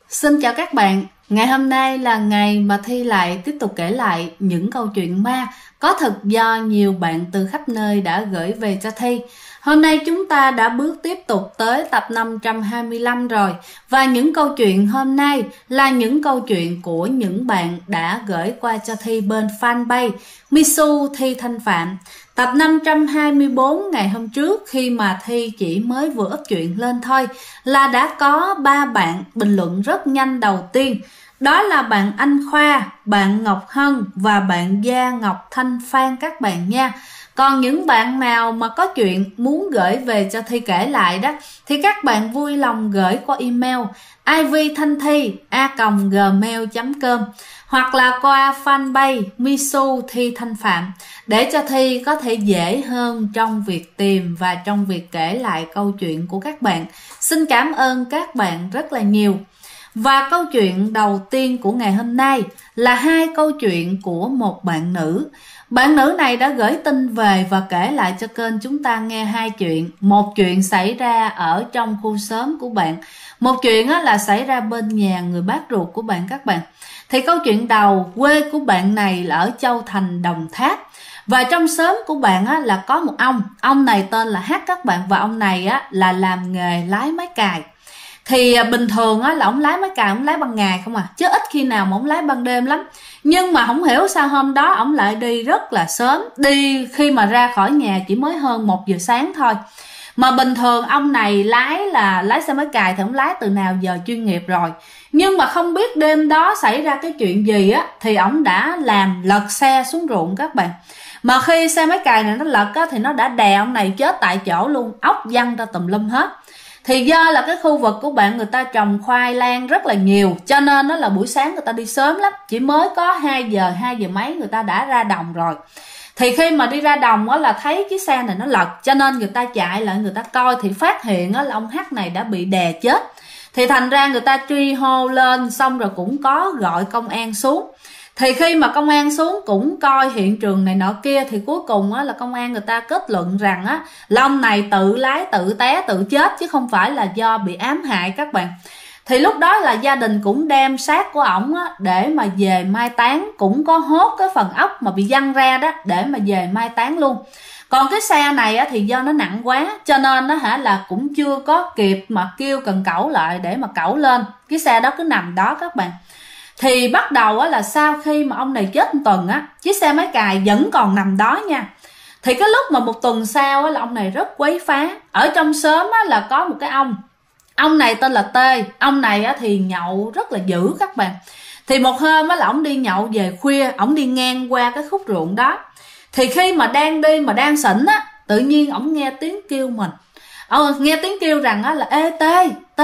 Xin chào các bạn, ngày hôm nay là ngày mà Thi lại tiếp tục kể lại những câu chuyện ma có thật do nhiều bạn từ khắp nơi đã gửi về cho Thi. Hôm nay chúng ta đã bước tiếp tục tới tập 525 rồi, và những câu chuyện hôm nay là những câu chuyện của những bạn đã gửi qua cho Thi bên fanpage Misu Thi Thanh Phạm. Tập 524 ngày hôm trước, khi mà Thi chỉ mới vừa up chuyện lên thôi, là đã có 3 bạn bình luận rất nhanh đầu tiên. Đó là bạn Anh Khoa, bạn Ngọc Hân và bạn Gia Ngọc Thanh Phan các bạn nha. Còn những bạn nào mà có chuyện muốn gửi về cho Thi kể lại đó, thì các bạn vui lòng gửi qua email ivthanthi@gmail.com hoặc là qua fanpage Misu Thi Thanh Phạm, để cho Thi có thể dễ hơn trong việc tìm và trong việc kể lại câu chuyện của các bạn. Xin cảm ơn các bạn rất là nhiều. Và câu chuyện đầu tiên của ngày hôm nay là 2 câu chuyện của một bạn nữ. Bạn nữ này đã gửi tin về và kể lại cho kênh chúng ta nghe 2 chuyện. Một chuyện xảy ra ở trong khu xóm của bạn, một chuyện là xảy ra bên nhà người bác ruột của bạn các bạn. Thì câu chuyện đầu, quê của bạn này là ở Châu Thành, Đồng Tháp. Và trong xóm của bạn là có một ông này tên là H các bạn. Và ông này là làm nghề lái máy cày. Thì bình thường là ông lái máy cày, ông lái ban ngày không à, chứ ít khi nào mà ông lái ban đêm lắm. Nhưng mà không hiểu sao hôm đó ông lại đi rất là sớm, đi khi mà ra khỏi nhà chỉ mới hơn 1 giờ sáng thôi. Mà bình thường ông này lái xe máy cày thì ông lái từ nào giờ chuyên nghiệp rồi. Nhưng mà không biết đêm đó xảy ra cái chuyện gì thì ông đã làm lật xe xuống ruộng các bạn. Mà khi xe máy cày này nó lật thì nó đã đè ông này chết tại chỗ luôn, ốc văng ra tùm lum hết. Thì do là cái khu vực của bạn người ta trồng khoai lang rất là nhiều, cho nên nó là buổi sáng người ta đi sớm lắm, chỉ mới có 2 giờ mấy người ta đã ra đồng rồi. Thì khi mà đi ra đồng là thấy chiếc xe này nó lật, cho nên người ta chạy lại người ta coi thì phát hiện là ông H này đã bị đè chết. Thì thành ra người ta truy hô lên, xong rồi cũng có gọi công an xuống. Thì khi mà công an xuống cũng coi hiện trường này nọ kia, thì cuối cùng là công an người ta kết luận rằng là ông này tự lái, tự té, tự chết, chứ không phải là do bị ám hại các bạn. Thì lúc đó là gia đình cũng đem xác của ổng để mà về mai táng, cũng có hốt cái phần ốc mà bị văng ra đó để mà về mai táng luôn. Còn cái xe này thì do nó nặng quá, cho nên là cũng chưa có kịp mà kêu cần cẩu lại để mà cẩu lên. Cái xe đó cứ nằm đó các bạn. Thì bắt đầu là sau khi mà ông này chết 1 tuần chiếc xe máy cày vẫn còn nằm đó nha. Thì cái lúc mà 1 tuần sau là ông này rất quấy phá. Ở trong xóm là có một cái ông này tên là T. Ông này thì nhậu rất là dữ các bạn. Thì một hôm là ông đi nhậu về khuya, ông đi ngang qua cái khúc ruộng đó. Thì khi mà đang đi mà đang xỉn tự nhiên ông nghe tiếng kêu mình. Nghe tiếng kêu rằng là ê T,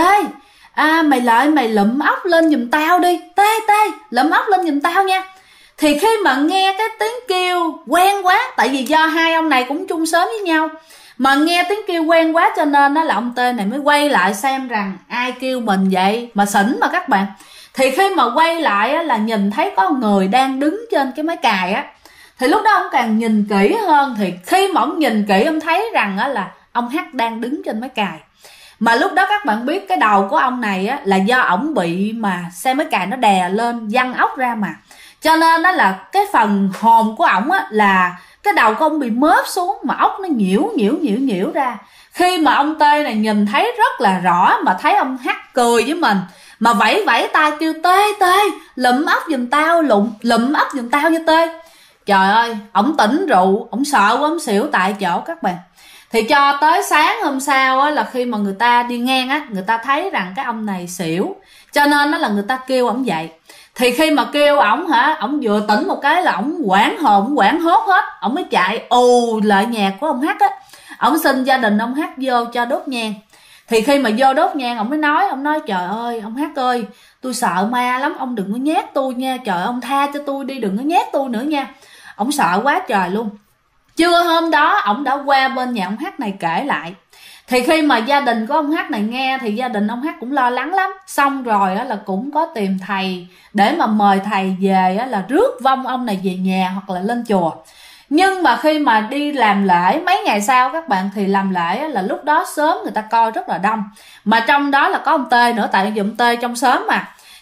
mày lại mày lụm ốc lên giùm tao đi, T, lụm ốc lên giùm tao nha. Thì khi mà nghe cái tiếng kêu quen quá, tại vì do hai ông này cũng chung xóm với nhau, mà nghe tiếng kêu quen quá cho nên là ông T này mới quay lại xem rằng ai kêu mình vậy, mà xỉn mà các bạn. Thì khi mà quay lại là nhìn thấy có người đang đứng trên cái máy cày thì lúc đó ông càng nhìn kỹ hơn. Thì khi mà ông nhìn kỹ ông thấy rằng là ông H đang đứng trên máy cày. Mà lúc đó các bạn biết cái đầu của ông này là do ổng bị mà xe máy cày nó đè lên văng ốc ra mà, cho nên đó là cái phần hồn của ổng là cái đầu của ông bị mớp xuống, mà ốc nó nhiễu ra. Khi mà ông T này nhìn thấy rất là rõ, mà thấy ông H cười với mình, mà vẫy tay kêu T, lụm ốc giùm tao, lụm ốc giùm tao như T. Trời ơi, ổng tỉnh rượu, ổng sợ quá, ổng xỉu tại chỗ các bạn. Thì cho tới sáng hôm sau là khi mà người ta đi ngang người ta thấy rằng cái ông này xỉu, cho nên là người ta kêu ổng dậy. Thì khi mà kêu ổng ổng vừa tỉnh một cái là ổng hoảng hồn, hoảng hốt hết, ổng mới chạy lại nhà của ông H ổng xin gia đình ông H vô cho đốt nhang. Thì khi mà vô đốt nhang ổng mới nói trời ơi ông H ơi, tôi sợ ma lắm, ông đừng có nhát tôi nha, trời ông tha cho tôi đi, đừng có nhát tôi nữa nha. Ổng sợ quá trời luôn. Trưa hôm đó ổng đã qua bên nhà ông H này kể lại. Thì khi mà gia đình của ông H này nghe thì gia đình ông H cũng lo lắng lắm. Xong rồi là cũng có tìm thầy để mà mời thầy về là rước vong ông này về nhà hoặc là lên chùa. Nhưng mà khi mà đi làm lễ mấy ngày sau các bạn, thì làm lễ là lúc đó xóm người ta coi rất là đông, mà trong đó là có ông T nữa, tại vì ông T trong xóm mà.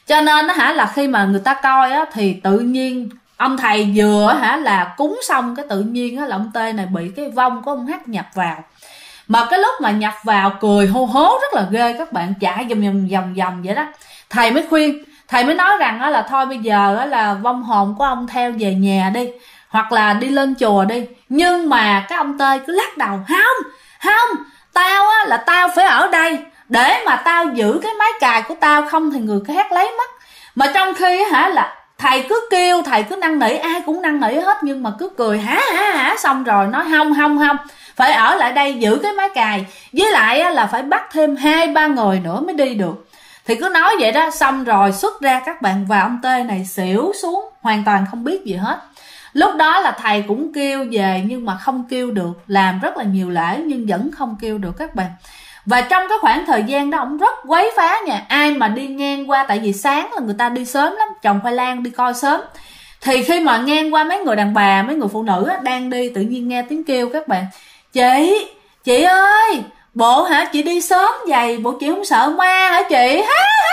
Cho nên là khi mà người ta coi thì tự nhiên ông thầy vừa là cúng xong, cái tự nhiên là ông T này bị cái vong của ông H nhập vào. Mà cái lúc mà nhập vào cười hô hố rất là ghê các bạn, chạy vòng vậy đó. Thầy mới khuyên, thầy mới nói rằng là thôi bây giờ là vong hồn của ông theo về nhà đi, hoặc là đi lên chùa đi. Nhưng mà cái ông T cứ lắc đầu, không, tao là tao phải ở đây để mà tao giữ cái máy cài của tao, không thì người khác lấy mất. Mà trong khi là thầy cứ kêu, thầy cứ năn nỉ, ai cũng năn nỉ hết, nhưng mà cứ cười hả xong rồi nói không, phải ở lại đây giữ cái máy cài, với lại là phải bắt thêm 2-3 người nữa mới đi được. Thì cứ nói vậy đó, xong rồi xuất ra các bạn, và ông T này xỉu xuống, hoàn toàn không biết gì hết. Lúc đó là thầy cũng kêu về nhưng mà không kêu được, làm rất là nhiều lễ nhưng vẫn không kêu được các bạn. Và trong cái khoảng thời gian đó ông rất quấy phá nha. Ai mà đi ngang qua, tại vì sáng là người ta đi sớm lắm, trồng khoai lang đi coi sớm, thì khi mà ngang qua mấy người đàn bà, mấy người phụ nữ đang đi, tự nhiên nghe tiếng kêu các bạn, chị ơi, bộ chị đi sớm vậy, bộ chị không sợ ma hả chị?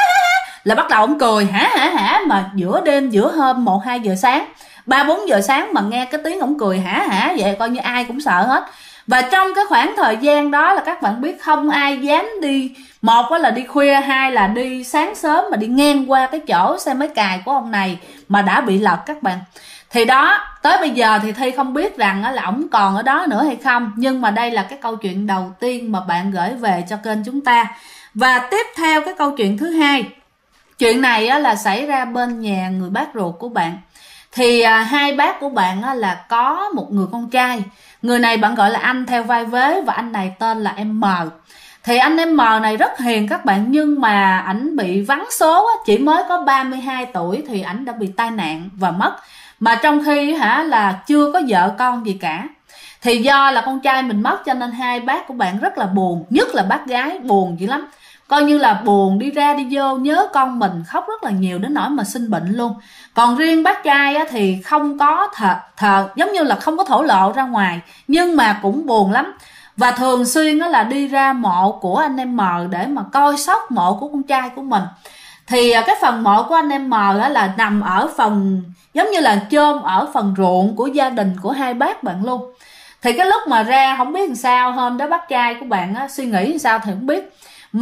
Là bắt đầu ông cười hả, mà giữa đêm, giữa hôm 1-2 giờ sáng, 3-4 giờ sáng mà nghe cái tiếng ông cười hả vậy, coi như ai cũng sợ hết. Và trong cái khoảng thời gian đó là các bạn biết không ai dám đi, một là đi khuya, hai là đi sáng sớm mà đi ngang qua cái chỗ xe máy cài của ông này mà đã bị lật các bạn. Thì đó, tới bây giờ thì Thi không biết rằng là ổng còn ở đó nữa hay không, nhưng mà đây là cái câu chuyện đầu tiên mà bạn gửi về cho kênh chúng ta. Và tiếp theo cái câu chuyện thứ hai, chuyện này là xảy ra bên nhà người bác ruột của bạn. Thì hai bác của bạn là có một người con trai, người này bạn gọi là anh theo vai vế, và anh này tên là em M. Thì anh em M này rất hiền các bạn, nhưng mà ảnh bị vắng số, chỉ mới có 32 tuổi thì ảnh đã bị tai nạn và mất. Mà trong khi là chưa có vợ con gì cả. Thì do là con trai mình mất cho nên hai bác của bạn rất là buồn, nhất là bác gái buồn dữ lắm. Coi như là buồn đi ra đi vô, nhớ con mình, khóc rất là nhiều đến nỗi mà sinh bệnh luôn. Còn riêng bác trai thì không có thờ, giống như là không có thổ lộ ra ngoài, nhưng mà cũng buồn lắm. Và thường xuyên là đi ra mộ của anh em M để mà coi sóc mộ của con trai của mình. Thì cái phần mộ của anh em M là nằm ở phần, giống như là chôn ở phần ruộng của gia đình của hai bác bạn luôn. Thì cái lúc mà ra không biết làm sao, hôm đó bác trai của bạn suy nghĩ làm sao thì không biết,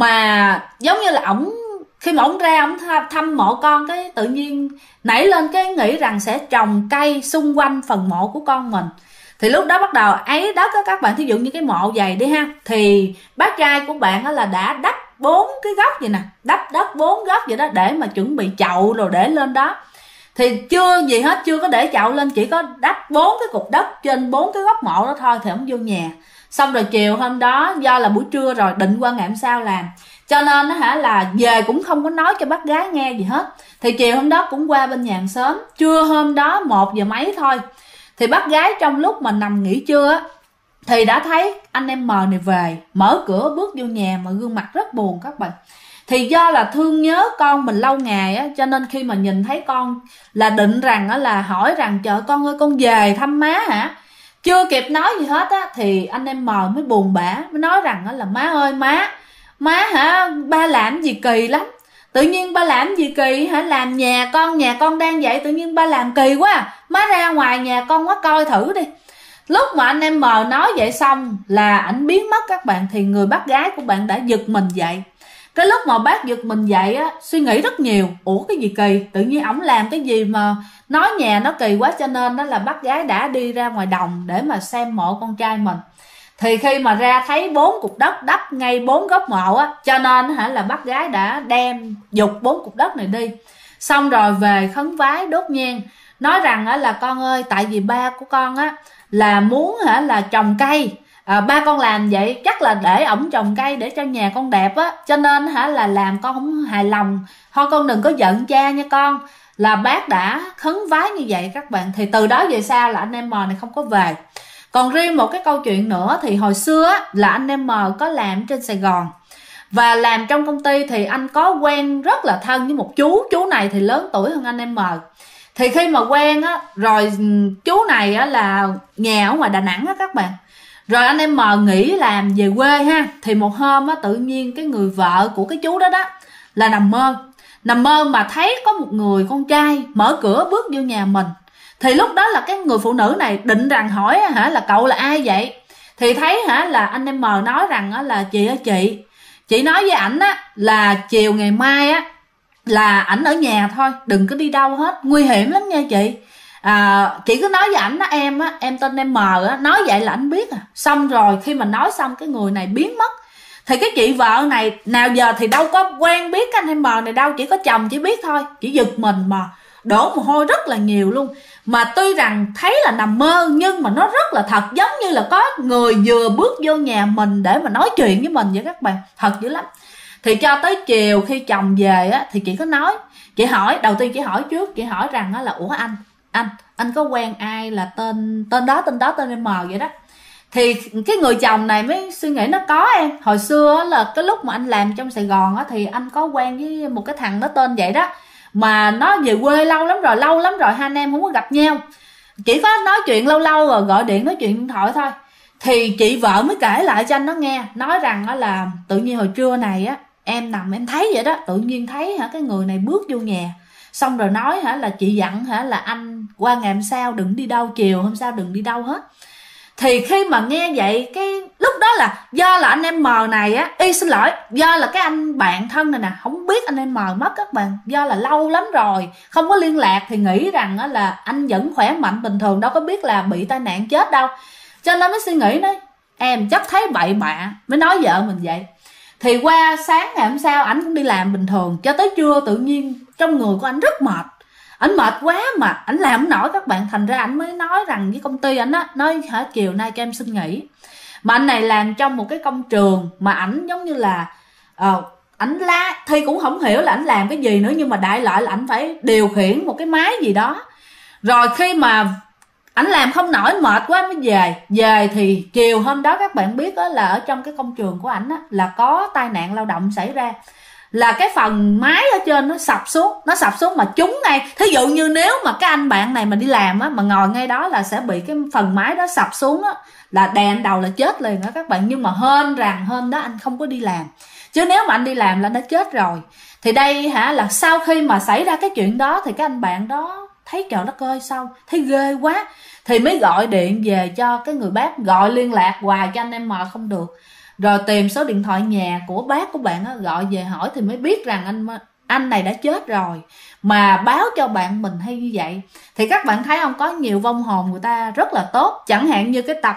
mà giống như là ổng, khi mà ổng ra ổng thăm mộ con, cái tự nhiên nảy lên cái nghĩ rằng sẽ trồng cây xung quanh phần mộ của con mình. Thì lúc đó bắt đầu ấy đất các bạn, thí dụ như cái mộ dày đi ha, thì bác trai của bạn là đã đắp 4 cái góc vậy nè, đắp đất 4 góc vậy đó, để mà chuẩn bị chậu rồi để lên đó. Thì chưa gì hết, chưa có để chậu lên, chỉ có đắp 4 cái cục đất trên 4 cái góc mộ đó thôi thì ổng vô nhà. Xong rồi chiều hôm đó, do là buổi trưa rồi, định qua ngày hôm sau làm, cho nên là về cũng không có nói cho bác gái nghe gì hết. Thì chiều hôm đó cũng qua bên nhà hàng xóm, trưa hôm đó 1 giờ mấy thôi, thì bác gái trong lúc mà nằm nghỉ trưa thì đã thấy anh em M này về, mở cửa bước vô nhà mà gương mặt rất buồn các bạn. Thì do là thương nhớ con mình lâu ngày cho nên khi mà nhìn thấy con là định rằng là hỏi rằng trời con ơi, con về thăm má hả? Chưa kịp nói gì hết thì anh em M mới buồn bã, mới nói rằng là má ơi, má hả, ba làm gì kỳ lắm. Tự nhiên ba làm gì kỳ hả? Làm nhà con đang vậy, tự nhiên ba làm kỳ quá. Má ra ngoài nhà con quá coi thử đi. Lúc mà anh em M nói vậy xong là ảnh biến mất các bạn, thì người bác gái của bạn đã giật mình dậy. Cái lúc mà bác giật mình dậy suy nghĩ rất nhiều, ủa cái gì kỳ, tự nhiên ổng làm cái gì mà nói nhà nó kỳ quá, cho nên đó là bác gái đã đi ra ngoài đồng để mà xem mộ con trai mình. Thì khi mà ra thấy 4 cục đất đắp ngay 4 góc mộ cho nên là bác gái đã đem giục 4 cục đất này đi. Xong rồi về khấn vái đốt nhang, nói rằng là con ơi, tại vì ba của con là muốn là trồng cây, ba con làm vậy chắc là để ổng trồng cây để cho nhà con đẹp cho nên là làm con không hài lòng, thôi con đừng có giận cha nha con. Là bác đã khấn vái như vậy các bạn. Thì từ đó về sau là anh em M này không có về. Còn riêng một cái câu chuyện nữa, thì hồi xưa là anh em M có làm trên Sài Gòn, và làm trong công ty thì anh có quen rất là thân với một chú này thì lớn tuổi hơn anh em M. Thì khi mà quen rồi chú này là nhà ở ngoài Đà Nẵng các bạn. Rồi anh em M nghỉ làm về quê ha, thì một hôm tự nhiên cái người vợ của cái chú đó là nằm mơ. nằm mơ mà thấy có một người con trai mở cửa bước vô nhà mình. Thì lúc đó là cái người phụ nữ này định rằng hỏi là cậu là ai vậy? Thì thấy là anh em M nói rằng là chị ơi chị nói với ảnh là chiều ngày mai là ảnh ở nhà thôi, đừng có đi đâu hết, nguy hiểm lắm nha chị. Chị cứ nói với ảnh em tên em M nói vậy là ảnh biết. Xong rồi khi mà nói xong cái người này biến mất. Thì cái chị vợ này nào giờ thì đâu có quen biết cái anh em M này đâu, chỉ có chồng chỉ biết thôi. Chỉ giật mình mà đổ mồ hôi rất là nhiều luôn. Mà tuy rằng thấy là nằm mơ nhưng mà nó rất là thật, giống như là có người vừa bước vô nhà mình để mà nói chuyện với mình vậy các bạn, thật dữ lắm. Thì cho tới chiều khi chồng về thì chị có nói, chị hỏi, đầu tiên chị hỏi trước, chị hỏi rằng là ủa anh có quen ai là tên đó tên em M vậy đó. Thì cái người chồng này mới suy nghĩ, nó có em, hồi xưa là cái lúc mà anh làm trong Sài Gòn thì anh có quen với một cái thằng nó tên vậy đó, mà nó về quê lâu lắm rồi hai anh em không có gặp nhau, chỉ có nói chuyện lâu rồi gọi điện nói chuyện điện thoại thôi. Thì chị vợ mới kể lại cho anh nó nghe, nói rằng là tự nhiên hồi trưa này em nằm em thấy vậy đó, tự nhiên thấy cái người này bước vô nhà, xong rồi nói là chị dặn là anh qua ngày hôm sau đừng đi đâu, chiều hôm sau đừng đi đâu hết. Thì khi mà nghe vậy, cái lúc đó là do là anh em M này xin lỗi, do là cái anh bạn thân này nè không biết anh em M mất các bạn, do là lâu lắm rồi không có liên lạc, thì nghĩ rằng là anh vẫn khỏe mạnh bình thường, đâu có biết là bị tai nạn chết đâu, cho nên mới suy nghĩ đấy em chắc thấy bậy bạ, mới nói vợ mình vậy. Thì qua sáng ngày hôm sau ảnh cũng đi làm bình thường, cho tới trưa tự nhiên trong người của anh rất mệt, ảnh mệt quá mà ảnh làm không nổi các bạn. Thành ra ảnh mới nói rằng với công ty ảnh nói chiều nay cho em xin nghỉ. Mà anh này làm trong một cái công trường mà ảnh giống như là ảnh Thi cũng không hiểu là ảnh làm cái gì nữa, nhưng mà đại loại là ảnh phải điều khiển một cái máy gì đó. Rồi khi mà ảnh làm không nổi, mệt quá mới về thì chiều hôm đó các bạn biết là ở trong cái công trường của ảnh là có tai nạn lao động xảy ra, là cái phần máy ở trên nó sập xuống mà trúng ngay. Thí dụ như nếu mà cái anh bạn này mà đi làm mà ngồi ngay đó là sẽ bị cái phần máy đó sập xuống là đè đầu là chết liền đó các bạn. Nhưng mà hên rằng hôm đó anh không có đi làm, chứ nếu mà anh đi làm là anh đã chết rồi. Thì đây là sau khi mà xảy ra cái chuyện đó thì cái anh bạn đó thấy trời đất ơi sao thấy ghê quá, thì mới gọi điện về cho cái người bác, gọi liên lạc hoài cho anh em M không được. Rồi tìm số điện thoại nhà của bác của bạn gọi về hỏi thì mới biết rằng anh này đã chết rồi, mà báo cho bạn mình hay như vậy. Thì các bạn thấy không, có nhiều vong hồn người ta rất là tốt. Chẳng hạn như cái tập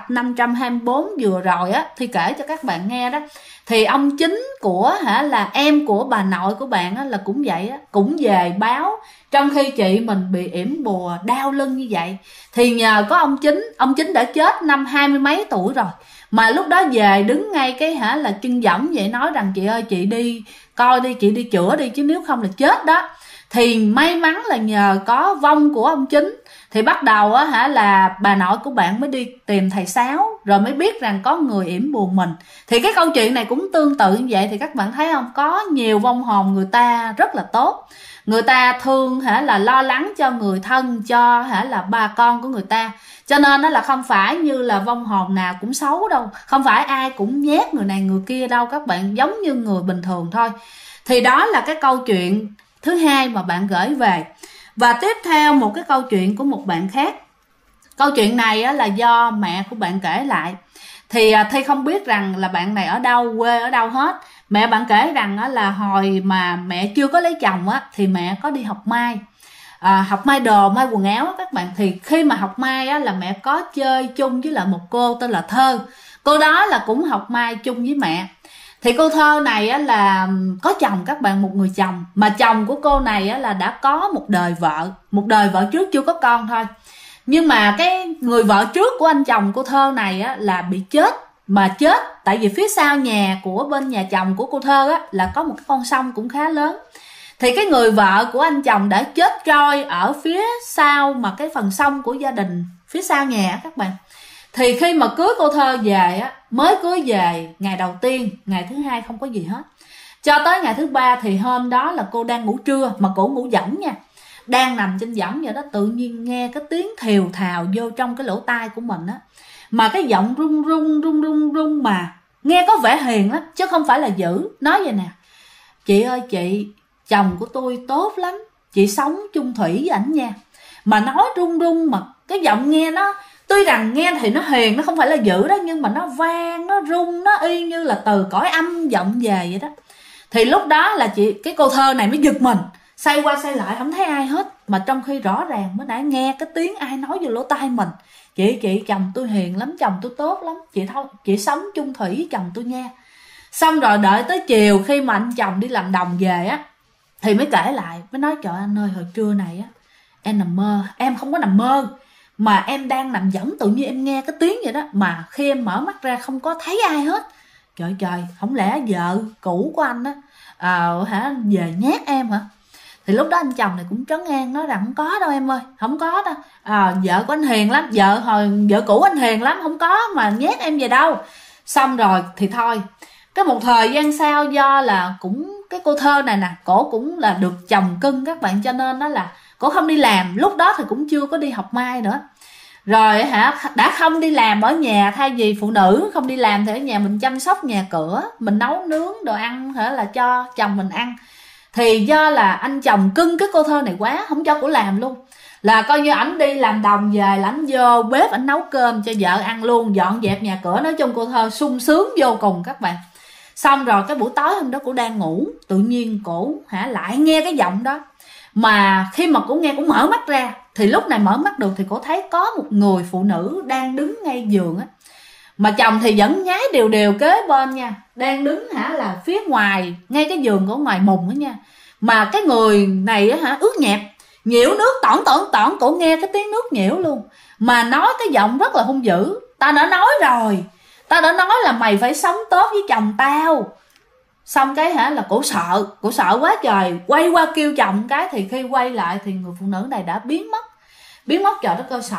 524 vừa rồi thì kể cho các bạn nghe đó, thì ông chính của là em của bà nội của bạn là cũng vậy cũng về báo, trong khi chị mình bị yểm bùa đau lưng như vậy. Thì nhờ có ông chính đã chết năm 20 mấy tuổi rồi, mà lúc đó về đứng ngay cái là chân võng vậy, nói rằng chị ơi chị đi coi đi, chị đi chữa đi, chứ nếu không là chết đó. Thì may mắn là nhờ có vong của ông chính, thì bắt đầu là bà nội của bạn mới đi tìm thầy Sáu, rồi mới biết rằng có người yểm bùa mình. Thì cái câu chuyện này cũng tương tự như vậy. Thì các bạn thấy không, có nhiều vong hồn người ta rất là tốt, người ta thương là lo lắng cho người thân, cho là bà con của người ta. Cho nên là không phải như là vong hồn nào cũng xấu đâu, không phải ai cũng nhét người này người kia đâu các bạn, giống như người bình thường thôi. Thì đó là cái câu chuyện thứ hai mà bạn gửi về. Và tiếp theo một cái câu chuyện của một bạn khác. Câu chuyện này là do mẹ của bạn kể lại. Thì Thi không biết rằng là bạn này ở đâu, quê ở đâu hết. Mẹ bạn kể rằng là hồi mà mẹ chưa có lấy chồng thì mẹ có đi học may, học may đồ, may quần áo các bạn. Thì khi mà học may là mẹ có chơi chung với lại một cô tên là Thơ. Cô đó là cũng học may chung với mẹ. Thì cô Thơ này là có chồng các bạn, một người chồng. Mà chồng của cô này là đã có một đời vợ trước chưa có con thôi. Nhưng mà cái người vợ trước của anh chồng cô Thơ này là bị chết. Mà chết tại vì phía sau nhà của bên nhà chồng của cô Thơ là có một cái con sông cũng khá lớn. Thì cái người vợ của anh chồng đã chết trôi ở phía sau mà cái phần sông của gia đình phía sau nhà các bạn. Thì khi mà cưới cô Thơ về mới cưới về ngày đầu tiên, ngày thứ hai không có gì hết, cho tới ngày thứ ba thì hôm đó là cô đang ngủ trưa, mà cổ ngủ võng nha, đang nằm trên võng vậy đó, tự nhiên nghe cái tiếng thều thào vô trong cái lỗ tai của mình mà cái giọng run mà nghe có vẻ hiền lắm chứ không phải là dữ. Nói vậy nè: chị ơi chị, chồng của tôi tốt lắm, chị sống chung thủy với ảnh nha. Mà nói run run, mà cái giọng nghe nó, tuy rằng nghe thì nó hiền, nó không phải là dữ đó, nhưng mà nó vang, nó rung, nó y như là từ cõi âm vọng về vậy đó. Thì lúc đó là cái cô thơ này mới giật mình, xoay qua xoay lại không thấy ai hết, mà trong khi rõ ràng mới nãy nghe cái tiếng ai nói vô lỗ tai mình: chị chồng tôi hiền lắm, chồng tôi tốt lắm, chị sống chung thủy với chồng tôi nha. Xong rồi đợi tới chiều khi mà anh chồng đi làm đồng về á, thì mới kể lại, mới nói: trời anh ơi, hồi trưa này á em nằm mơ, em không có nằm mơ mà em đang nằm võng, tự nhiên em nghe cái tiếng vậy đó, mà khi em mở mắt ra không có thấy ai hết. Trời, không lẽ vợ cũ của anh á về nhát em hả? Thì lúc đó anh chồng này cũng trấn an, nói rằng: không có đâu em ơi, không có đâu, vợ của anh hiền lắm, vợ cũ anh hiền lắm, không có mà nhát em về đâu. Xong rồi thì thôi, cái một thời gian sau, do là cũng cái cô thơ này nè, cổ cũng là được chồng cưng các bạn, cho nên đó là cổ không đi làm, lúc đó thì cũng chưa có đi học mai nữa. Rồi đã không đi làm ở nhà, thay vì phụ nữ không đi làm thì ở nhà mình chăm sóc nhà cửa, mình nấu nướng đồ ăn là cho chồng mình ăn. Thì do là anh chồng cưng cái cô thơ này quá, không cho cổ làm luôn, là coi như ảnh đi làm đồng về là ảnh vô bếp ảnh nấu cơm cho vợ ăn luôn, dọn dẹp nhà cửa. Nói chung cô thơ sung sướng vô cùng các bạn. Xong rồi cái buổi tối hôm đó cổ đang ngủ, tự nhiên cổ lại nghe cái giọng đó. Mà khi mà cổ nghe, cổ mở mắt ra, thì lúc này mở mắt được thì cổ thấy có một người phụ nữ đang đứng ngay giường á. Mà chồng thì vẫn nhái đều đều kế bên nha, đang đứng là phía ngoài, ngay cái giường của ngoài mùng đó nha. Mà cái người này ướt nhẹp, nhiễu nước tỏn, cổ nghe cái tiếng nước nhiễu luôn. Mà nói cái giọng rất là hung dữ: tao đã nói rồi, tao đã nói là mày phải sống tốt với chồng tao. Xong cái là cổ sợ quá trời, quay qua kêu chồng cái, thì khi quay lại thì người phụ nữ này đã biến mất. Trời đất ơi,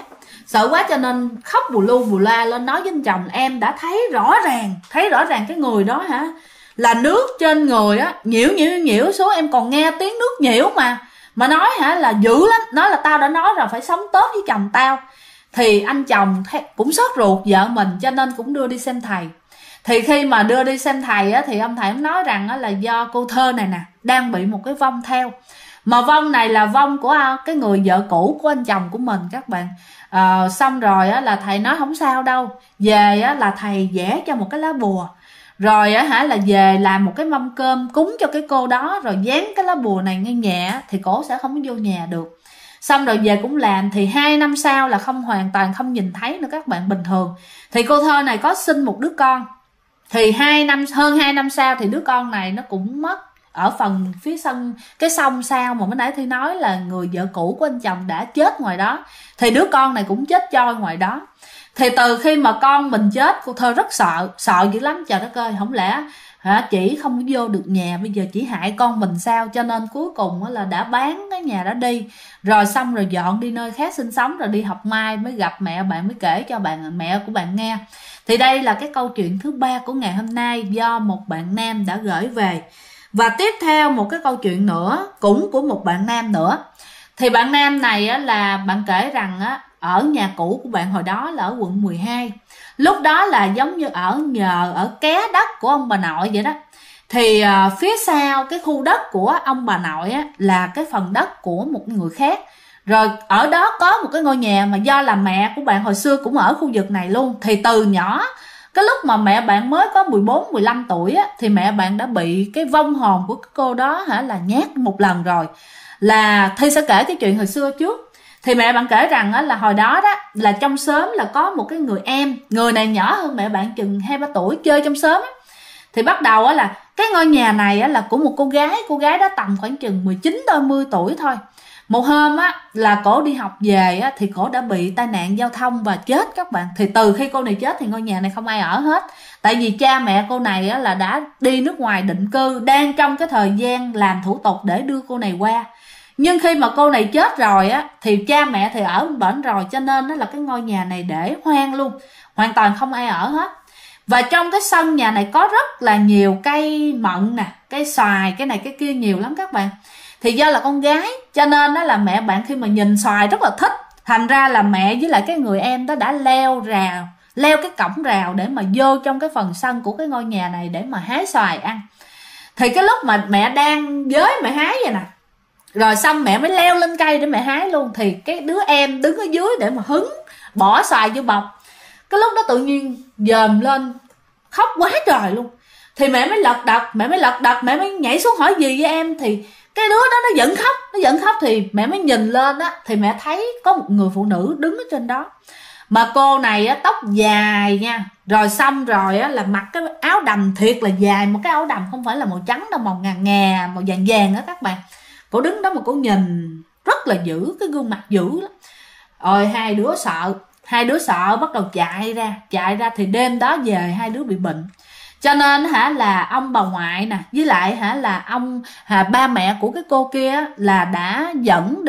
sợ quá cho nên khóc bù lu bù la lên, nói với anh chồng: em đã thấy rõ ràng cái người đó là nước trên người á nhiễu xuống, em còn nghe tiếng nước nhiễu mà nói là dữ lắm, nói là tao đã nói rồi phải sống tốt với chồng tao. Thì anh chồng cũng xót ruột vợ mình, cho nên cũng đưa đi xem thầy. Thì khi mà đưa đi xem thầy á, thì ông thầy nói rằng là do cô thơ này nè đang bị một cái vong theo. Mà vong này là vong của cái người vợ cũ của anh chồng của mình các bạn. Xong rồi á, là thầy nói không sao đâu, về á, là thầy vẽ cho một cái lá bùa, rồi á, là về làm một cái mâm cơm cúng cho cái cô đó, rồi dán cái lá bùa này ngay nhà thì cổ sẽ không có vô nhà được. Xong rồi về cũng làm, thì 2 năm sau là hoàn toàn không nhìn thấy nữa các bạn, bình thường. Thì cô thơ này có sinh một đứa con, thì hơn 2 năm sau thì đứa con này nó cũng mất ở phần phía cái sông sau mà mới nãy Thi nói là người vợ cũ của anh chồng đã chết ngoài đó, thì đứa con này cũng chết trôi ngoài đó. Thì từ khi mà con mình chết, cô thơ rất sợ dữ lắm. Trời đất ơi, không lẽ chỉ không vô được nhà, bây giờ chỉ hại con mình sao? Cho nên cuối cùng là đã bán cái nhà đó đi, rồi xong rồi dọn đi nơi khác sinh sống, rồi đi học mai mới gặp mẹ bạn, mới kể cho mẹ của bạn nghe. Thì đây là cái câu chuyện thứ 3 của ngày hôm nay, do một bạn nam đã gửi về. Và tiếp theo một cái câu chuyện nữa, cũng của một bạn nam nữa. Thì bạn nam này là bạn kể rằng ở nhà cũ của bạn hồi đó là ở quận 12. Lúc đó là giống như ở ké đất của ông bà nội vậy đó. Thì phía sau cái khu đất của ông bà nội là cái phần đất của một người khác. Rồi ở đó có một cái ngôi nhà mà do là mẹ của bạn hồi xưa cũng ở khu vực này luôn. Thì từ nhỏ, cái lúc mà mẹ bạn mới có 14-15 tuổi thì mẹ bạn đã bị cái vong hồn của cái cô đó là nhát một lần rồi. Là Thi sẽ kể cái chuyện hồi xưa trước. Thì mẹ bạn kể rằng là hồi đó là trong xóm là có một cái người em, người này nhỏ hơn mẹ bạn chừng 2-3 tuổi, chơi trong xóm Thì bắt đầu là cái ngôi nhà này là của một cô gái đó tầm khoảng chừng 19-20 tuổi thôi. Một hôm là cổ đi học về thì cổ đã bị tai nạn giao thông và chết các bạn. Thì từ khi cô này chết thì ngôi nhà này không ai ở hết. Tại vì cha mẹ cô này là đã đi nước ngoài định cư, đang trong cái thời gian làm thủ tục để đưa cô này qua. Nhưng khi mà cô này chết rồi thì cha mẹ thì ở bển rồi, cho nên là cái ngôi nhà này để hoang luôn, hoàn toàn không ai ở hết. Và trong cái sân nhà này có rất là nhiều cây mận nè, cây xoài, cái này cái kia nhiều lắm các bạn. Thì do là con gái cho nên là mẹ bạn khi mà nhìn xoài rất là thích. Thành ra là mẹ với lại cái người em đó đã leo cái cổng rào để mà vô trong cái phần sân của cái ngôi nhà này để mà hái xoài ăn. Thì cái lúc mà mẹ đang với mẹ hái vậy nè, rồi xong mẹ mới leo lên cây để mẹ hái luôn, thì cái đứa em đứng ở dưới để mà hứng bỏ xoài vô bọc. Cái lúc đó tự nhiên dòm lên khóc quá trời luôn. Thì mẹ mới lật đật, mẹ mới nhảy xuống hỏi gì với em. Thì cái đứa đó nó vẫn khóc. Thì mẹ mới nhìn lên á, thì mẹ thấy có một người phụ nữ đứng ở trên đó. Mà cô này á, tóc dài nha, rồi xong rồi á, là mặc cái áo đầm thiệt là dài, một cái áo đầm không phải là màu trắng đâu, màu ngà ngà, màu vàng vàng á các bạn. Cô đứng đó mà cô nhìn rất là dữ, cái gương mặt dữ lắm. Rồi hai đứa sợ bắt đầu chạy ra. Thì đêm đó về hai đứa bị bệnh, cho nên là ông bà ngoại nè, với lại là ông ba mẹ của cái cô kia là đã dẫn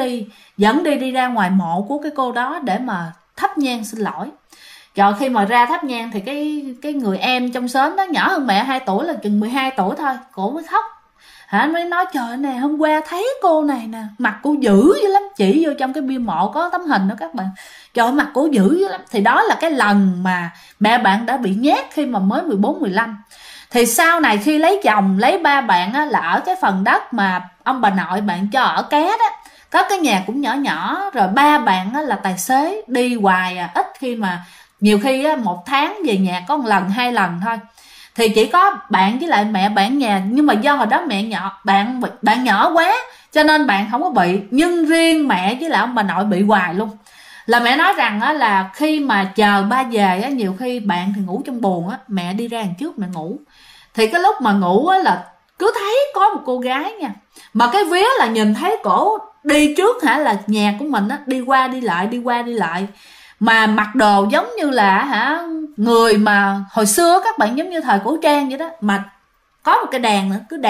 đi ra ngoài mộ của cái cô đó để mà thắp nhang xin lỗi. Rồi khi mà ra thắp nhang thì cái người em trong xóm đó, nhỏ hơn mẹ 2 tuổi, là chừng 12 tuổi thôi, cổ mới khóc. Mới nói trời nè, hôm qua thấy cô này nè, mặt cô dữ dữ lắm, chỉ vô trong cái bia mộ có tấm hình đó các bạn. Trời, mặt cô dữ dữ lắm. Thì đó là cái lần mà mẹ bạn đã bị nhát khi mà mới 14-15. Thì sau này khi lấy chồng, lấy ba bạn á, là ở cái phần đất mà ông bà nội bạn cho ở Ké đó, có cái nhà cũng nhỏ nhỏ. Rồi ba bạn á, là tài xế đi hoài ít khi mà, nhiều khi á, 1 tháng về nhà có 1 lần 2 lần thôi. Thì chỉ có bạn với lại mẹ bạn nhà. Nhưng mà do hồi đó mẹ nhỏ, bạn nhỏ quá cho nên bạn không có bị. Nhưng riêng mẹ với lại ông bà nội bị hoài luôn. Là mẹ nói rằng á, là khi mà chờ ba về á, nhiều khi bạn thì ngủ trong buồng á, mẹ đi ra đằng trước mẹ ngủ. Thì cái lúc mà ngủ á, là cứ thấy có một cô gái nha, mà cái vía là nhìn thấy cổ đi trước là nhà của mình á, đi qua đi lại, mà mặc đồ giống như là người mà hồi xưa các bạn, giống như thời cổ trang vậy đó. Mà có một cái đàn nữa, cứ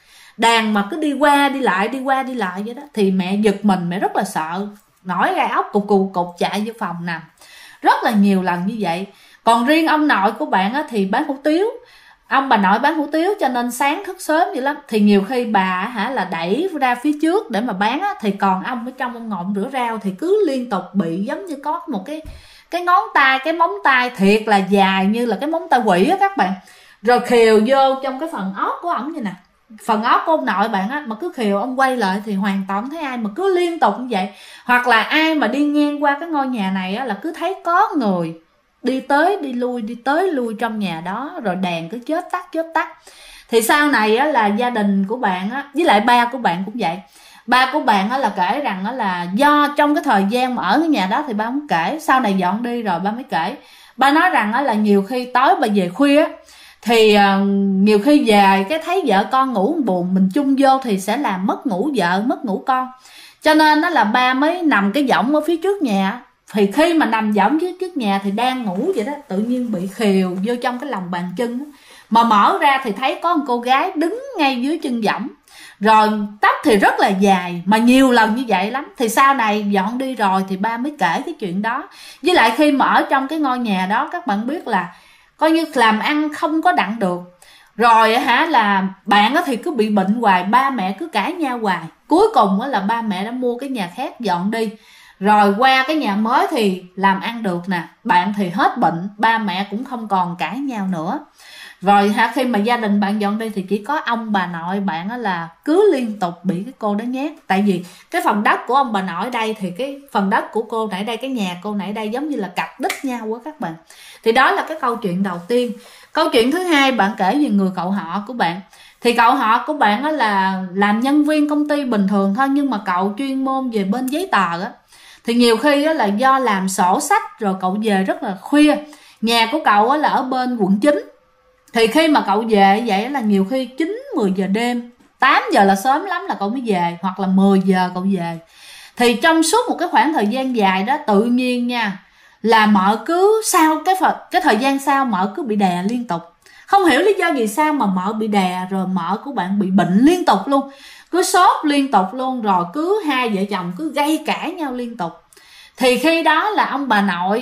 đàn mà cứ đi qua đi lại vậy đó. Thì mẹ giật mình, mẹ rất là sợ, nổi gai ốc, cục chạy vô phòng nằm rất là nhiều lần như vậy. Còn riêng ông nội của bạn á, thì bán hủ tiếu, ông bà nội bán hủ tiếu, cho nên sáng thức sớm vậy lắm. Thì nhiều khi bà là đẩy ra phía trước để mà bán á, thì còn ông ở trong ông ngộm rửa rau, thì cứ liên tục bị giống như có một cái ngón tay, cái móng tay thiệt là dài như là cái móng tay quỷ á các bạn. Rồi khều vô trong cái phần óc của ổng như nè, phần óc của ông nội bạn á, mà cứ khều ông quay lại thì hoàn toàn không thấy ai, mà cứ liên tục như vậy. Hoặc là ai mà đi ngang qua cái ngôi nhà này á, là cứ thấy có người đi tới đi lui trong nhà đó. Rồi đèn cứ chớp tắt. Thì sau này á, là gia đình của bạn á, với lại ba của bạn cũng vậy. Ba của bạn á, là kể rằng á, là do trong cái thời gian mà ở cái nhà đó thì ba không kể, sau này dọn đi rồi ba mới kể. Ba nói rằng á, là nhiều khi tối ba về khuya á, thì nhiều khi về cái thấy vợ con ngủ buồn, mình chung vô thì sẽ làm mất ngủ vợ, mất ngủ con. Cho nên đó là ba mới nằm cái võng ở phía trước nhà. Thì khi mà nằm võng phía trước nhà thì đang ngủ vậy đó, tự nhiên bị khều vô trong cái lòng bàn chân đó. Mà mở ra thì thấy có một cô gái đứng ngay dưới chân võng, rồi tóc thì rất là dài, mà nhiều lần như vậy lắm. Thì sau này dọn đi rồi thì ba mới kể cái chuyện đó. Với lại khi mà ở trong cái ngôi nhà đó, các bạn biết là coi như làm ăn không có đặng được. Rồi là bạn thì cứ bị bệnh hoài, ba mẹ cứ cãi nhau hoài. Cuối cùng là ba mẹ đã mua cái nhà khác dọn đi. Rồi qua cái nhà mới thì làm ăn được nè, bạn thì hết bệnh, ba mẹ cũng không còn cãi nhau nữa. Rồi khi mà gia đình bạn dọn đi thì chỉ có ông bà nội bạn là cứ liên tục bị cái cô đó nhát. Tại vì cái phần đất của ông bà nội đây thì cái phần đất của cô nãy đây, cái nhà cô nãy đây giống như là cặp đích nhau á các bạn. Thì đó là cái câu chuyện đầu tiên. Câu chuyện thứ hai bạn kể về người cậu họ của bạn. Thì cậu họ của bạn là làm nhân viên công ty bình thường thôi, nhưng mà cậu chuyên môn về bên giấy tờ á. Thì nhiều khi là do làm sổ sách rồi cậu về rất là khuya. Nhà của cậu là ở bên quận 9. Thì khi mà cậu về vậy là nhiều khi 9-10 giờ đêm, 8 giờ là sớm lắm là cậu mới về, hoặc là 10 giờ cậu về. Thì trong suốt một cái khoảng thời gian dài đó, tự nhiên nha, là mợ cứ sau cái thời gian sau mợ cứ bị đè liên tục. Không hiểu lý do gì sao mà mợ bị đè, rồi mợ của bạn bị bệnh liên tục luôn, cứ sốt liên tục luôn, rồi cứ hai vợ chồng cứ gây cãi nhau liên tục. Thì khi đó là ông bà nội,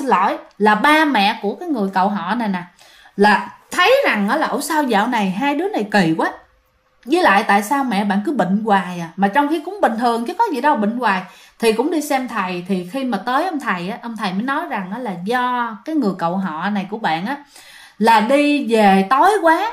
là ba mẹ của cái người cậu họ này nè, là thấy rằng là sao dạo này hai đứa này kỳ quá, với lại tại sao mẹ bạn cứ bệnh hoài mà trong khi cũng bình thường chứ có gì đâu, bệnh hoài. Thì cũng đi xem thầy. Thì khi mà tới ông thầy mới nói rằng là do cái người cậu họ này của bạn là đi về tối quá,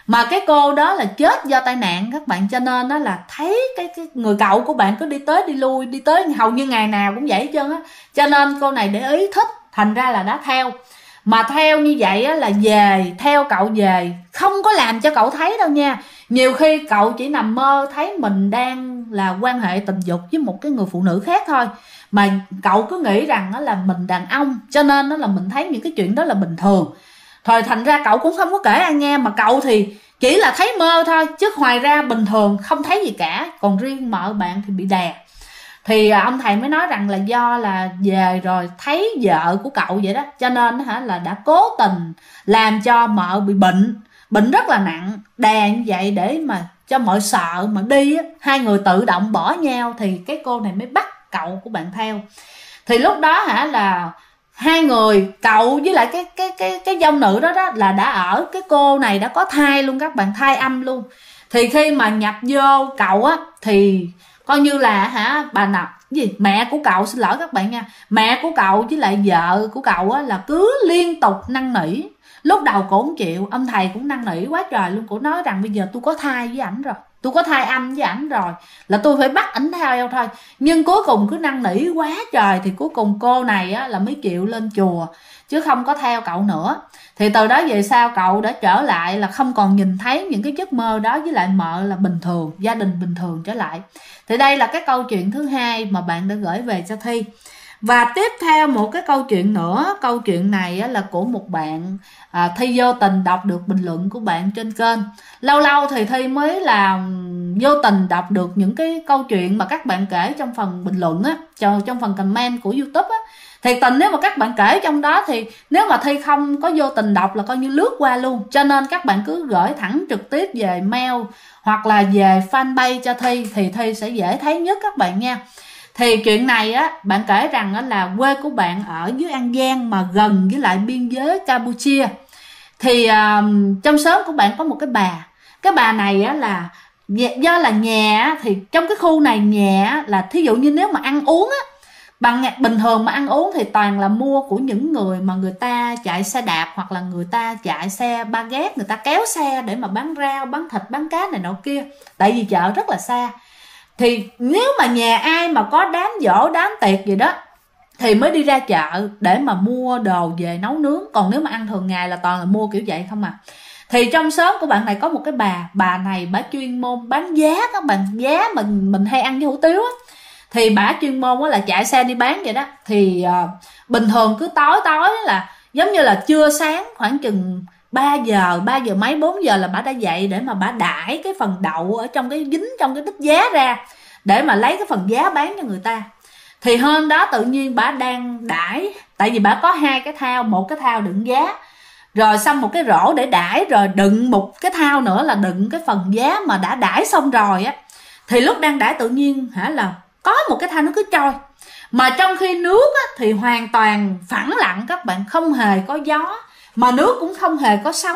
Mà cái cô đó là chết do tai nạn các bạn, cho nên đó là thấy cái người cậu của bạn cứ đi tới đi lui, đi tới hầu như ngày nào cũng vậy hết trơn á, cho nên cô này để ý thích, thành ra là đã theo. Mà theo như vậy á, là về theo cậu về không có làm cho cậu thấy đâu nha. Nhiều khi cậu chỉ nằm mơ thấy mình đang là quan hệ tình dục với một cái người phụ nữ khác thôi, mà cậu cứ nghĩ rằng đó là mình đàn ông, cho nên đó là mình thấy những cái chuyện đó là bình thường. Thôi thành ra cậu cũng không có kể ai nghe, mà cậu thì chỉ là thấy mơ thôi, chứ ngoài ra bình thường không thấy gì cả. Còn riêng mợ bạn thì bị đè. Thì ông thầy mới nói rằng là do là về rồi thấy vợ của cậu vậy đó, cho nên là đã cố tình làm cho mợ bị bệnh rất là nặng, đè như vậy để mà cho mợ sợ mà đi á, hai người tự động bỏ nhau. Thì cái cô này mới bắt cậu của bạn theo. Thì lúc đó là hai người, cậu với lại cái dông nữ đó là đã ở, cái cô này đã có thai luôn các bạn, thai âm luôn. Thì khi mà nhập vô cậu á thì coi như là bà nào gì mẹ của cậu, xin lỗi các bạn nha, mẹ của cậu với lại vợ của cậu á là cứ liên tục năn nỉ. Lúc đầu cổ không chịu, ông thầy cũng năn nỉ quá trời luôn. Cổ nói rằng bây giờ tôi có thai với ảnh rồi, tôi có thai âm với ảnh rồi, là tôi phải bắt ảnh theo thôi. Nhưng cuối cùng cứ năn nỉ quá trời, thì cuối cùng cô này á là mới chịu lên chùa, chứ không có theo cậu nữa. Thì từ đó về sau cậu đã trở lại là không còn nhìn thấy những cái giấc mơ đó, với lại mợ là bình thường, gia đình bình thường trở lại. Thì đây là cái câu chuyện thứ hai mà bạn đã gửi về cho Thi. Và tiếp theo một cái câu chuyện nữa. Câu chuyện này là của một bạn, Thi vô tình đọc được bình luận của bạn trên kênh. Lâu lâu thì Thi mới là vô tình đọc được những cái câu chuyện mà các bạn kể trong phần bình luận á, trong phần comment của YouTube á. Thiệt tình nếu mà các bạn kể trong đó thì nếu mà Thi không có vô tình đọc là coi như lướt qua luôn. Cho nên các bạn cứ gửi thẳng trực tiếp về mail hoặc là về fanpage cho Thi, thì Thi sẽ dễ thấy nhất các bạn nha. Thì chuyện này á, bạn kể rằng á, là quê của bạn ở dưới An Giang mà gần với lại biên giới Campuchia. Thì trong xóm của bạn có một cái bà. Cái bà này á, là do là nhà á, thì trong cái khu này nhà á, là thí dụ như nếu mà ăn uống á, bằng bình thường mà ăn uống thì toàn là mua của những người mà người ta chạy xe đạp, hoặc là người ta chạy xe ba gác, người ta kéo xe để mà bán rau, bán thịt, bán cá này nọ kia. Tại vì chợ rất là xa. Thì nếu mà nhà ai mà có đám giỗ, đám tiệc gì đó thì mới đi ra chợ để mà mua đồ về nấu nướng. Còn nếu mà ăn thường ngày là toàn là mua kiểu vậy không à. Thì trong xóm của bạn này có một cái bà này bà chuyên môn bán giá các bạn, giá mình hay ăn với hủ tiếu á. Thì bà chuyên môn là chạy xe đi bán vậy đó. Thì bình thường cứ tối là giống như là trưa sáng khoảng chừng 3 giờ mấy 4 giờ là bà đã dậy để mà bà đãi cái phần đậu ở trong cái dính trong cái đít giá ra để mà lấy cái phần giá bán cho người ta. Thì hôm đó tự nhiên bà đang đãi, tại vì bà có hai cái thao, một cái thao đựng giá, rồi xong một cái rổ để đãi, rồi đựng một cái thao nữa là đựng cái phần giá mà đã đãi xong rồi á. Thì lúc đang đãi tự nhiên là có một cái thao nó cứ trôi, mà trong khi nước á, thì hoàn toàn phẳng lặng các bạn, không hề có gió, mà nước cũng không hề có sóng,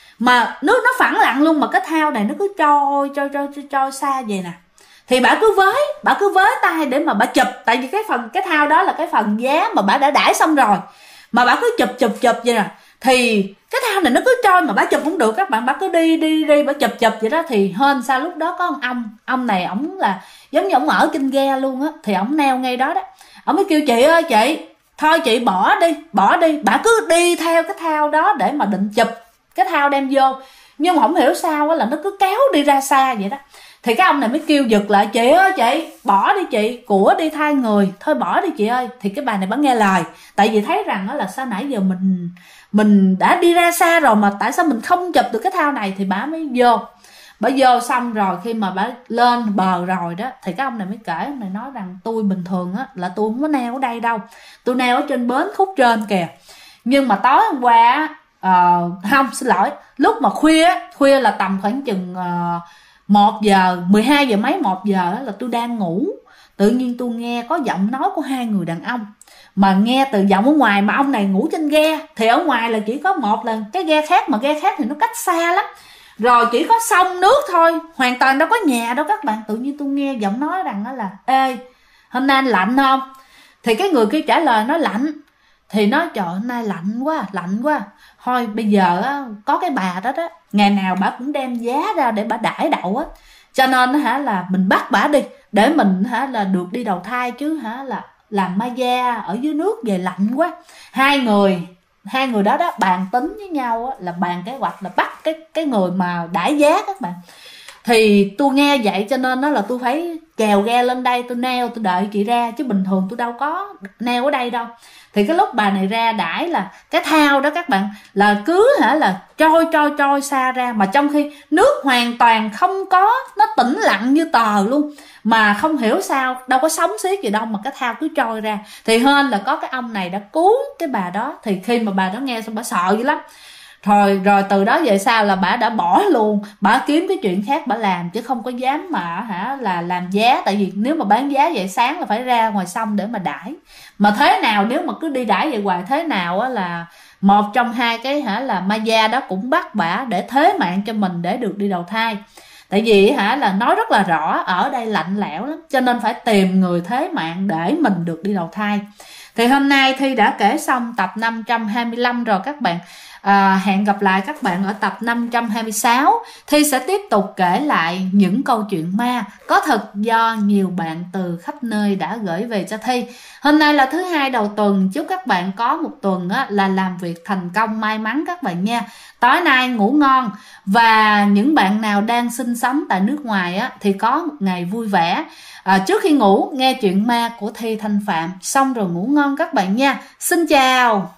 mà nước nó phẳng lặng luôn, mà cái thao này nó cứ trôi xa vậy nè. Thì bà cứ với tay để mà bà chụp, tại vì cái thao đó là cái phần giá mà bà đã đãi xong rồi, mà bà cứ chụp vậy nè. Thì cái thao này nó cứ trôi mà bà chụp không được các bạn, bà cứ đi bà chụp vậy đó. Thì hên sao lúc đó có ông này, ổng là giống như ổng ở trên ghe luôn á, thì ổng neo ngay đó. Ổng mới kêu chị ơi chị, thôi chị bỏ đi. Bà cứ đi theo cái thao đó để mà định chụp cái thao đem vô, nhưng mà không hiểu sao á là nó cứ kéo đi ra xa vậy đó. Thì cái ông này mới kêu giật lại, chị ơi chị, bỏ đi chị, của đi thay người, thôi bỏ đi chị ơi. Thì cái bà này bà nghe lời, tại vì thấy rằng đó là sao nãy giờ mình đã đi ra xa rồi mà tại sao mình không chụp được cái thao này. Thì bà mới vô. Bà vô xong rồi khi mà bà lên bờ rồi đó, thì cái ông này mới kể, ông này nói rằng tôi bình thường á là tôi không có neo ở đây đâu, tôi neo ở trên bến khúc trên kìa. Nhưng mà tối hôm qua không, xin lỗi, lúc mà khuya là tầm khoảng chừng 1 giờ, 12 giờ mấy 1 giờ là tôi đang ngủ. Tự nhiên tôi nghe có giọng nói của hai người đàn ông, mà nghe từ giọng ở ngoài, mà ông này ngủ trên ghe. Thì ở ngoài là chỉ có một là cái ghe khác, mà ghe khác thì nó cách xa lắm, rồi chỉ có sông nước thôi, hoàn toàn đâu có nhà đâu các bạn. Tự nhiên tôi nghe giọng nói rằng đó là ê, hôm nay anh lạnh không? Thì cái người kia trả lời nói lạnh. Thì nói trời hôm nay lạnh quá. Thôi bây giờ á, có cái bà đó đó, ngày nào bà cũng đem giá ra để bà đãi đậu á. Cho nên là mình bắt bà đi để mình là được đi đầu thai, chứ là làm ma da ở dưới nước về lạnh quá. Hai người đó bàn tính với nhau á, là bàn kế hoạch là bắt cái người mà đãi giá các bạn. Thì tôi nghe vậy cho nên đó là tôi phải chèo ghe lên đây, tôi neo tôi đợi chị ra, chứ bình thường tôi đâu có neo ở đây đâu. Thì cái lúc bà này ra đãi là cái thao đó các bạn là cứ là trôi xa ra, mà trong khi nước hoàn toàn không có, nó tĩnh lặng như tờ luôn, mà không hiểu sao đâu có sóng xiết gì đâu mà cái thao cứ trôi ra. Thì hên là có cái ông này đã cứu cái bà đó. Thì khi mà bà đó nghe xong bà sợ dữ lắm. Rồi từ đó về sau là bà đã bỏ luôn, bà kiếm cái chuyện khác bà làm, chứ không có dám mà là làm giá. Tại vì nếu mà bán giá vậy sáng là phải ra ngoài sông để mà đãi. Mà thế nào nếu mà cứ đi đãi vậy hoài, thế nào á là một trong hai cái là ma da đó cũng bắt bà để thế mạng cho mình để được đi đầu thai. Tại vì là nói rất là rõ ở đây lạnh lẽo lắm, cho nên phải tìm người thế mạng để mình được đi đầu thai. Thì hôm nay Thi đã kể xong tập 525 rồi các bạn. Hẹn gặp lại các bạn ở tập 526. Thi sẽ tiếp tục kể lại những câu chuyện ma có thật do nhiều bạn từ khắp nơi đã gửi về cho Thi. Hôm nay là thứ hai đầu tuần, chúc các bạn có một tuần là làm việc thành công, may mắn các bạn nha. Tối nay ngủ ngon. Và những bạn nào đang sinh sống tại nước ngoài thì có một ngày vui vẻ. Trước khi ngủ nghe chuyện ma của Thi Thanh Phạm xong rồi ngủ ngon các bạn nha. Xin chào.